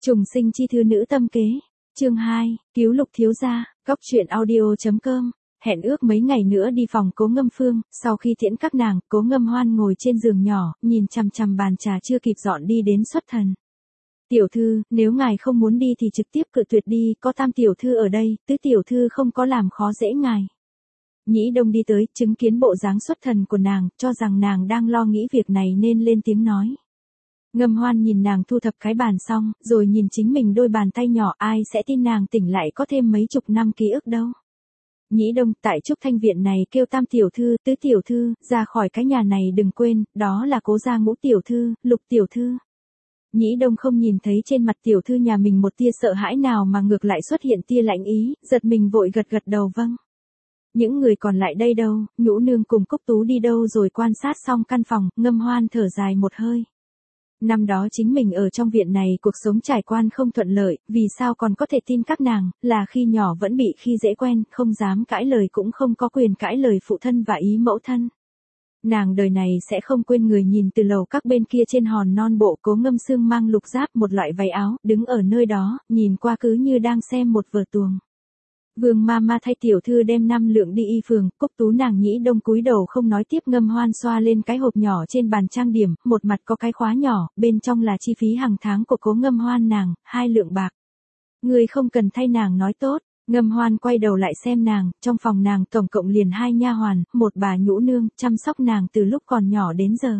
Trùng sinh chi thư nữ tâm kế. Chương 2, cứu Lục thiếu gia. Góc truyện audio.com. Hẹn ước mấy ngày nữa đi phòng Cố Ngâm Phương, sau khi tiễn các nàng, Cố Ngâm Hoan ngồi trên giường nhỏ, nhìn chằm chằm bàn trà chưa kịp dọn đi đến xuất thần. Tiểu thư, nếu ngài không muốn đi thì trực tiếp cự tuyệt đi, có Tam tiểu thư ở đây, Tứ tiểu thư không có làm khó dễ ngài. Nhĩ Đông đi tới, chứng kiến bộ dáng xuất thần của nàng, cho rằng nàng đang lo nghĩ việc này nên lên tiếng nói. Ngâm Hoan nhìn nàng thu thập cái bàn xong, rồi nhìn chính mình đôi bàn tay nhỏ, ai sẽ tin nàng tỉnh lại có thêm mấy chục năm ký ức đâu. Nhĩ Đông, tại Trúc Thanh Viện này kêu Tam tiểu thư, Tứ tiểu thư, ra khỏi cái nhà này đừng quên, đó là Cố gia Ngũ tiểu thư, Lục tiểu thư. Nhĩ Đông không nhìn thấy trên mặt tiểu thư nhà mình một tia sợ hãi nào mà ngược lại xuất hiện tia lạnh ý, giật mình vội gật gật đầu vâng. Những người còn lại đây đâu, Nhũ nương cùng Cúc Tú đi đâu rồi? Quan sát xong căn phòng, Ngâm Hoan thở dài một hơi. Năm đó chính mình ở trong viện này cuộc sống trải qua không thuận lợi, vì sao còn có thể tin các nàng, là khi nhỏ vẫn bị khi dễ quen, không dám cãi lời cũng không có quyền cãi lời phụ thân và ý mẫu thân. Nàng đời này sẽ không quên người nhìn từ lầu các bên kia trên hòn non bộ Cố Ngâm Sương mang lục giáp một loại váy áo, đứng ở nơi đó, nhìn qua cứ như đang xem một vở tuồng. Vương Mama thay tiểu thư đem 5 lượng đi y phường, Cúc Tú nàng Nhĩ Đông cúi đầu không nói tiếp. Ngâm Hoan xoa lên cái hộp nhỏ trên bàn trang điểm, một mặt có cái khóa nhỏ, bên trong là chi phí hàng tháng của Cố Ngâm Hoan nàng, 2 lượng bạc. Người không cần thay nàng nói tốt. Ngâm Hoan quay đầu lại xem nàng, trong phòng nàng tổng cộng liền 2 nha hoàn, một bà Nhũ nương, chăm sóc nàng từ lúc còn nhỏ đến giờ.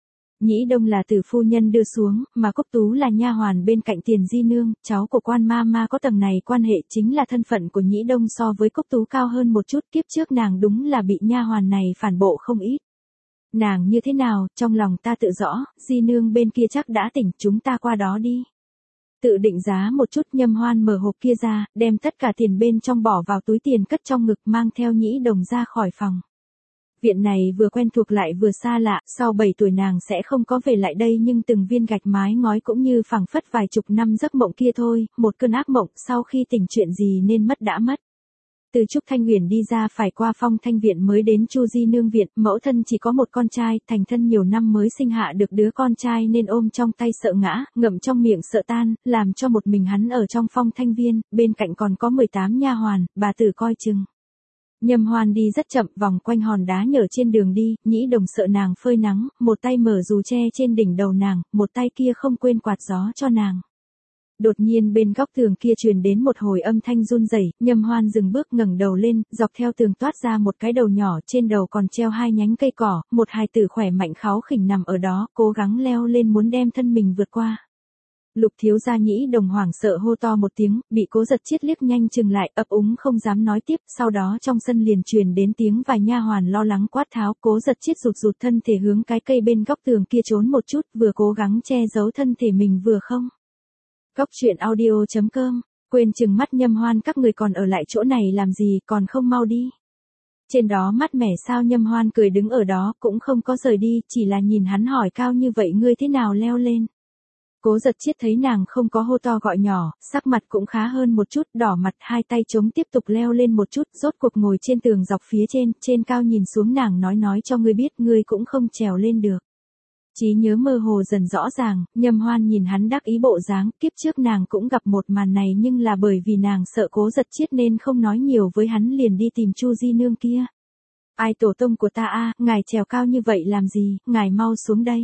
Nhĩ Đông là từ phu nhân đưa xuống, mà Cúc Tú là nha hoàn bên cạnh Tiền Di nương, cháu của Quan Mama có tầng này quan hệ, chính là thân phận của Nhĩ Đông so với Cúc Tú cao hơn một chút. Kiếp trước nàng đúng là bị nha hoàn này phản bộ không ít. Nàng như thế nào, trong lòng ta tự rõ, Di nương bên kia chắc đã tỉnh, chúng ta qua đó đi. Tự định giá một chút. Ngâm Hoan mở hộp kia ra, đem tất cả tiền bên trong bỏ vào túi tiền cất trong ngực, mang theo Nhĩ Đông ra khỏi phòng. Viện này vừa quen thuộc lại vừa xa lạ, sau 7 tuổi nàng sẽ không có về lại đây, nhưng từng viên gạch mái ngói cũng như phảng phất vài chục năm giấc mộng kia thôi, một cơn ác mộng, sau khi tỉnh chuyện gì nên mất đã mất. Từ Trúc Thanh Uyển đi ra phải qua Phong Thanh Viện mới đến Chu Di nương viện, mẫu thân chỉ có một con trai, thành thân nhiều năm mới sinh hạ được đứa con trai nên ôm trong tay sợ ngã, ngậm trong miệng sợ tan, làm cho một mình hắn ở trong Phong Thanh Viên, bên cạnh còn có 18 nha hoàn, bà tử coi chừng. Ngâm Hoan đi rất chậm, vòng quanh hòn đá nhở trên đường đi, Nhĩ Đông sợ nàng phơi nắng, một tay mở dù che trên đỉnh đầu nàng, một tay kia không quên quạt gió cho nàng. Đột nhiên bên góc tường kia truyền đến một hồi âm thanh run rẩy, Ngâm Hoan dừng bước ngẩng đầu lên, dọc theo tường toát ra một cái đầu nhỏ, trên đầu còn treo 2 nhánh cây cỏ, một hài tử khỏe mạnh kháu khỉnh nằm ở đó, cố gắng leo lên muốn đem thân mình vượt qua. Lục thiếu gia. Nhĩ Đông hoảng sợ hô to một tiếng, bị Cố Giật Chiết liếc nhanh chừng lại, ấp úng không dám nói tiếp. Sau đó trong sân liền truyền đến tiếng vài nha hoàn lo lắng quát tháo. Cố Giật Chiết rụt rụt thân thể hướng cái cây bên góc tường kia trốn một chút, vừa cố gắng che giấu thân thể mình vừa không. Góc truyện audio.com. Quên chừng mắt Ngâm Hoan, các người còn ở lại chỗ này làm gì, còn không mau đi. Trên đó mát mẻ sao? Ngâm Hoan cười đứng ở đó, cũng không có rời đi, chỉ là nhìn hắn hỏi, cao như vậy ngươi thế nào leo lên? Cố Giật Chiết thấy nàng không có hô to gọi nhỏ, sắc mặt cũng khá hơn một chút, đỏ mặt, hai tay chống tiếp tục leo lên một chút, rốt cuộc ngồi trên tường dọc phía trên cao nhìn xuống nàng nói cho ngươi biết, ngươi cũng không trèo lên được. Trí nhớ mơ hồ dần rõ ràng, Ngâm Hoan nhìn hắn đắc ý bộ dáng, kiếp trước nàng cũng gặp một màn này nhưng là bởi vì nàng sợ Cố Giật Chiết nên không nói nhiều với hắn, liền đi tìm Chu Di nương kia. Ai tổ tông của ta a, ngài trèo cao như vậy làm gì, ngài mau xuống đây.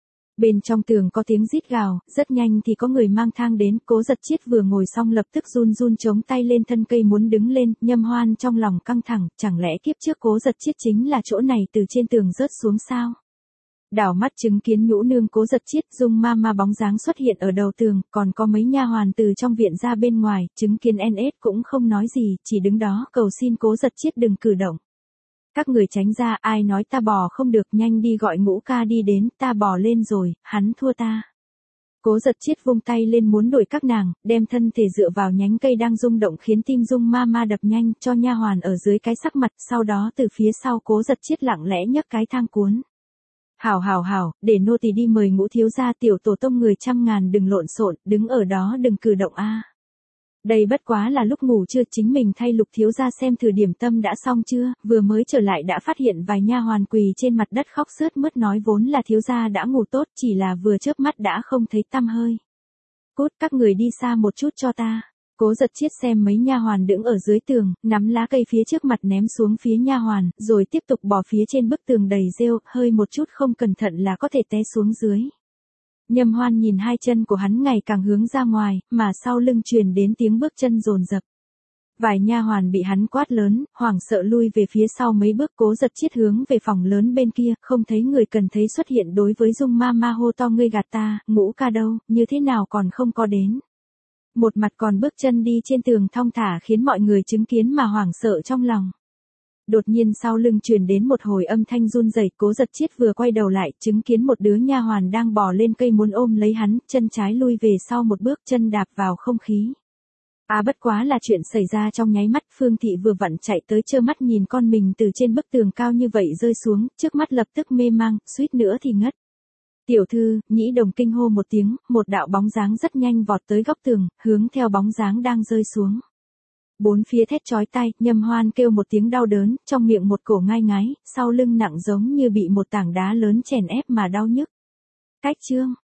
Bên trong tường có tiếng rít gào, rất nhanh thì có người mang thang đến. Cố Giật Chiết vừa ngồi xong lập tức run run chống tay lên thân cây muốn đứng lên. Ngâm Hoan trong lòng căng thẳng, chẳng lẽ kiếp trước Cố Giật Chiết chính là chỗ này từ trên tường rớt xuống sao? Đảo mắt chứng kiến Nhũ nương, Cố Giật Chiết, Dung Mama bóng dáng xuất hiện ở đầu tường, còn có mấy nha hoàn từ trong viện ra bên ngoài, chứng kiến NS cũng không nói gì, chỉ đứng đó cầu xin Cố Giật Chiết đừng cử động. Các người tránh ra, ai nói ta bò không được, nhanh đi gọi Ngũ ca đi đến, ta bò lên rồi, hắn thua ta. Cố Giật Chiết vung tay lên muốn đuổi các nàng, đem thân thể dựa vào nhánh cây đang rung động khiến tim Dung Mama đập nhanh, cho nha hoàn ở dưới cái sắc mặt, sau đó từ phía sau Cố Giật Chiết lặng lẽ nhấc cái thang cuốn. Hảo, để nô tỳ đi mời Ngũ thiếu gia, tiểu tổ tông người trăm ngàn đừng lộn xộn, đứng ở đó đừng cử động a. Đây bất quá là lúc ngủ trưa, chính mình thay Lục thiếu gia xem thử điểm tâm đã xong chưa, vừa mới trở lại đã phát hiện vài nha hoàn quỳ trên mặt đất khóc sướt mướt nói vốn là thiếu gia đã ngủ tốt, chỉ là vừa chớp mắt đã không thấy tăm hơi. cút, các người đi xa một chút cho ta. Cố Giật Chiết xem mấy nha hoàn đứng ở dưới tường, nắm lá cây phía trước mặt ném xuống phía nha hoàn, rồi tiếp tục bò phía trên bức tường đầy rêu, hơi một chút không cẩn thận là có thể té xuống dưới. Nhâm Hoan nhìn hai chân của hắn ngày càng hướng ra ngoài, mà sau lưng truyền đến tiếng bước chân dồn dập. Vài nha hoàn bị hắn quát lớn, hoảng sợ lui về phía sau mấy bước. Cố Giật Chiết hướng về phòng lớn bên kia, không thấy người cần thấy xuất hiện, đối với Dung Ma hô to, ngươi gạt ta, Ngũ ca đâu, như thế nào còn không có đến. Một mặt còn bước chân đi trên tường thong thả khiến mọi người chứng kiến mà hoảng sợ trong lòng. Đột nhiên sau lưng truyền đến một hồi âm thanh run rẩy, Cố Giật Chiết vừa quay đầu lại, chứng kiến một đứa nha hoàn đang bò lên cây muốn ôm lấy hắn, chân trái lui về sau một bước, chân đạp vào không khí. Bất quá là chuyện xảy ra trong nháy mắt. Phương Thị vừa vặn chạy tới trơ mắt nhìn con mình từ trên bức tường cao như vậy rơi xuống, trước mắt lập tức mê mang, suýt nữa thì ngất. Tiểu thư, Nhĩ Đồng kinh hô một tiếng, một đạo bóng dáng rất nhanh vọt tới góc tường, hướng theo bóng dáng đang rơi xuống. Bốn phía thét chói tai, Nhâm Hoan kêu một tiếng đau đớn, trong miệng một cổ ngai ngái, sau lưng nặng giống như bị một tảng đá lớn chèn ép mà đau nhức. Cách chương